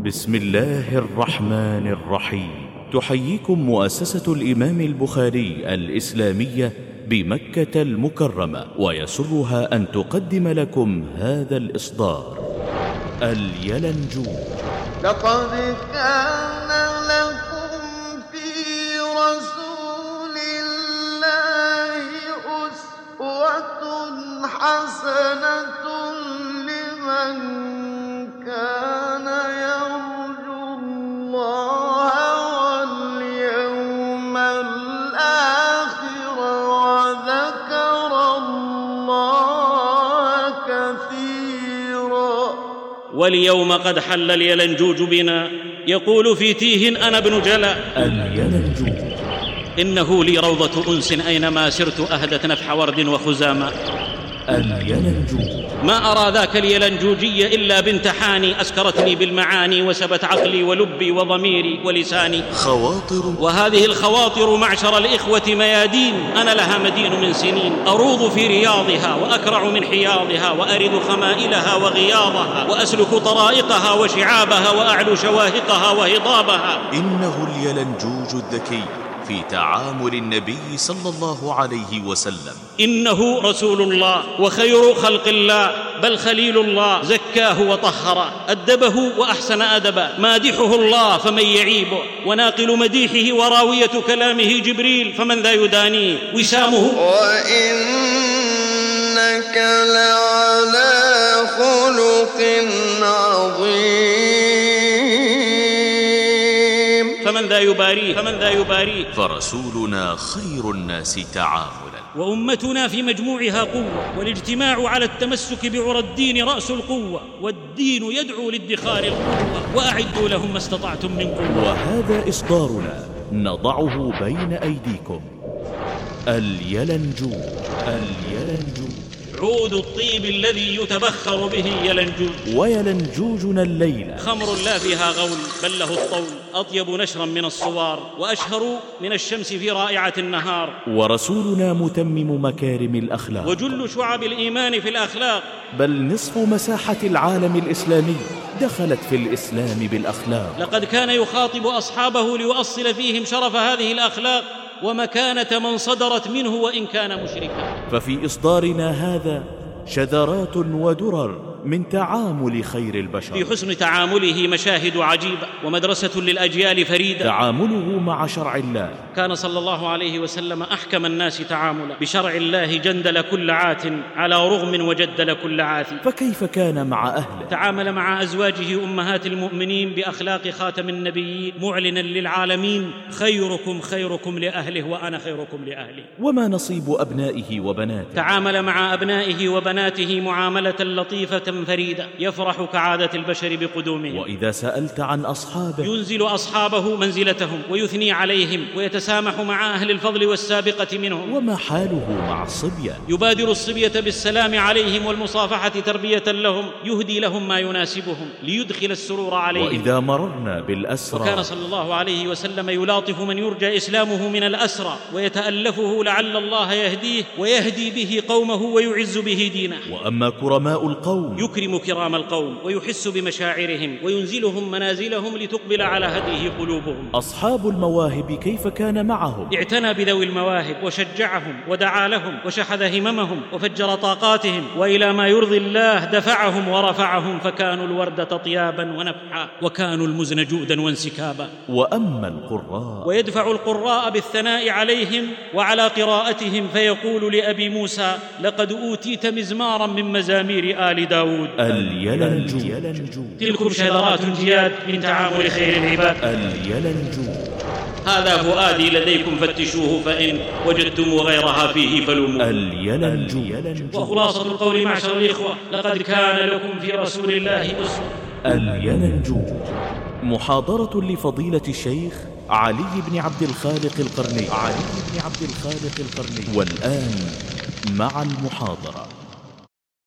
بسم الله الرحمن الرحيم. تحييكم مؤسسة الإمام البخاري الإسلامية بمكة المكرمة، ويسرها أن تقدم لكم هذا الإصدار. اليلنجوج. لقد كان لكم في رسول الله أسوة حسنة لمن كان يرجو الله واليوم الآخر وذكر الله كثيرا. واليوم قد حل اليلنجوج بنا، يقول في تيه أنا ابن جلا. اليلنجوج. إنه لي روضة أنس أينما سرت أهدت نفح ورد وخزاما. اليلنجوج. ما أرى ذاك اليلنجوجي إلا بنت حاني أسكرتني بالمعاني وسبت عقلي ولبي وضميري ولساني. خواطر. وهذه الخواطر معشر الإخوة ميادين أنا لها مدين من سنين، أروض في رياضها وأكرع من حياضها وأرد خمائلها وغياضها وأسلك طرائقها وشعابها وأعلو شواهقها وهضابها. إنه اليلنجوج الذكي في تعامل النبي صلى الله عليه وسلم. إنه رسول الله وخير خلق الله، بل خليل الله، زكاه وطهره، أدبه وأحسن أدبا، مادحه الله فمن يعيبه، وناقل مديحه وراوية كلامه جبريل فمن ذا يدانيه. وسامه وإنك لعلى خلق عظيم فمن ذا يباريه. فرسولنا خير الناس تعاملا، وأمتنا في مجموعها قوة، والاجتماع على التمسك بعرى الدين رأس القوة، والدين يدعو لادخار القوة، وأعدوا لهم ما استطعتم من قوة. وهذا إصدارنا نضعه بين أيديكم. اليلنجوج. عود الطيب الذي يتبخر به يلنجوج. ويلنجوجنا الليلة خمر لا فيها غول بل له الطول، أطيب نشرا من الصوار وأشهر من الشمس في رائعة النهار. ورسولنا متمم مكارم الأخلاق، وجل شعب الإيمان في الأخلاق، بل نصف مساحة العالم الإسلامي دخلت في الإسلام بالأخلاق. لقد كان يخاطب أصحابه ليؤصل فيهم شرف هذه الأخلاق ومكانة من صدرت منه وإن كان مشركا. ففي إصدارنا هذا شذرات ودرر من تعامل خير البشر. في حسن تعامله مشاهد عجيبة ومدرسة للأجيال فريدة. تعامله مع شرع الله. كان صلى الله عليه وسلم أحكم الناس تعاملا، بشرع الله جندل كل عات على رغم وجدل كل عاثي. فكيف كان مع أهله؟ تعامل مع أزواجه أمهات المؤمنين بأخلاق خاتم النبيين، معلنا للعالمين خيركم خيركم لأهله وأنا خيركم لأهلي. وما نصيب أبنائه وبناته؟ تعامل مع أبنائه وبناته معاملة لطيفة فريدة، يفرح كعادة البشر بقدومهم. وإذا سألت عن أصحابه ينزل أصحابه منزلتهم ويثني عليهم ويتسامح مع أهل الفضل والسابقة منهم. وما حاله مع الصبية؟ يبادر الصبية بالسلام عليهم والمصافحة تربية لهم، يهدي لهم ما يناسبهم ليدخل السرور عليهم. وإذا مررنا بالأسرى، وكان صلى الله عليه وسلم يلاطف من يرجى إسلامه من الأسرى ويتألفه لعل الله يهديه ويهدي به قومه ويعز به دينه. وأما كرماء القوم يكرم كرام القوم ويحس بمشاعرهم وينزلهم منازلهم لتقبل على هديه قلوبهم. أصحاب المواهب كيف كان معهم؟ اعتنى بذوي المواهب وشجعهم ودعا لهم وشحذ هممهم وفجر طاقاتهم، وإلى ما يرضي الله دفعهم ورفعهم، فكانوا الوردة طيابا ونفحا، وكانوا المزن جودا وانسكابا. وأما القراء، ويدفع القراء بالثناء عليهم وعلى قراءتهم، فيقول لأبي موسى: لقد أوتيت مزمارا من مزامير آل داود. اليلنجوج. تلكم شذرات جياد من تعامل خير العباد. اليلنجوج. هذا فؤادي لديكم فتشوه، فإن وجدتم غيرها فيه فلوموا. اليلنجوج. وخلاصة القول معشر الإخوة: لقد كان لكم في رسول الله أسوة. اليلنجوج. محاضرة لفضيلة الشيخ علي بن عبد الخالق القرني. والآن مع المحاضرة.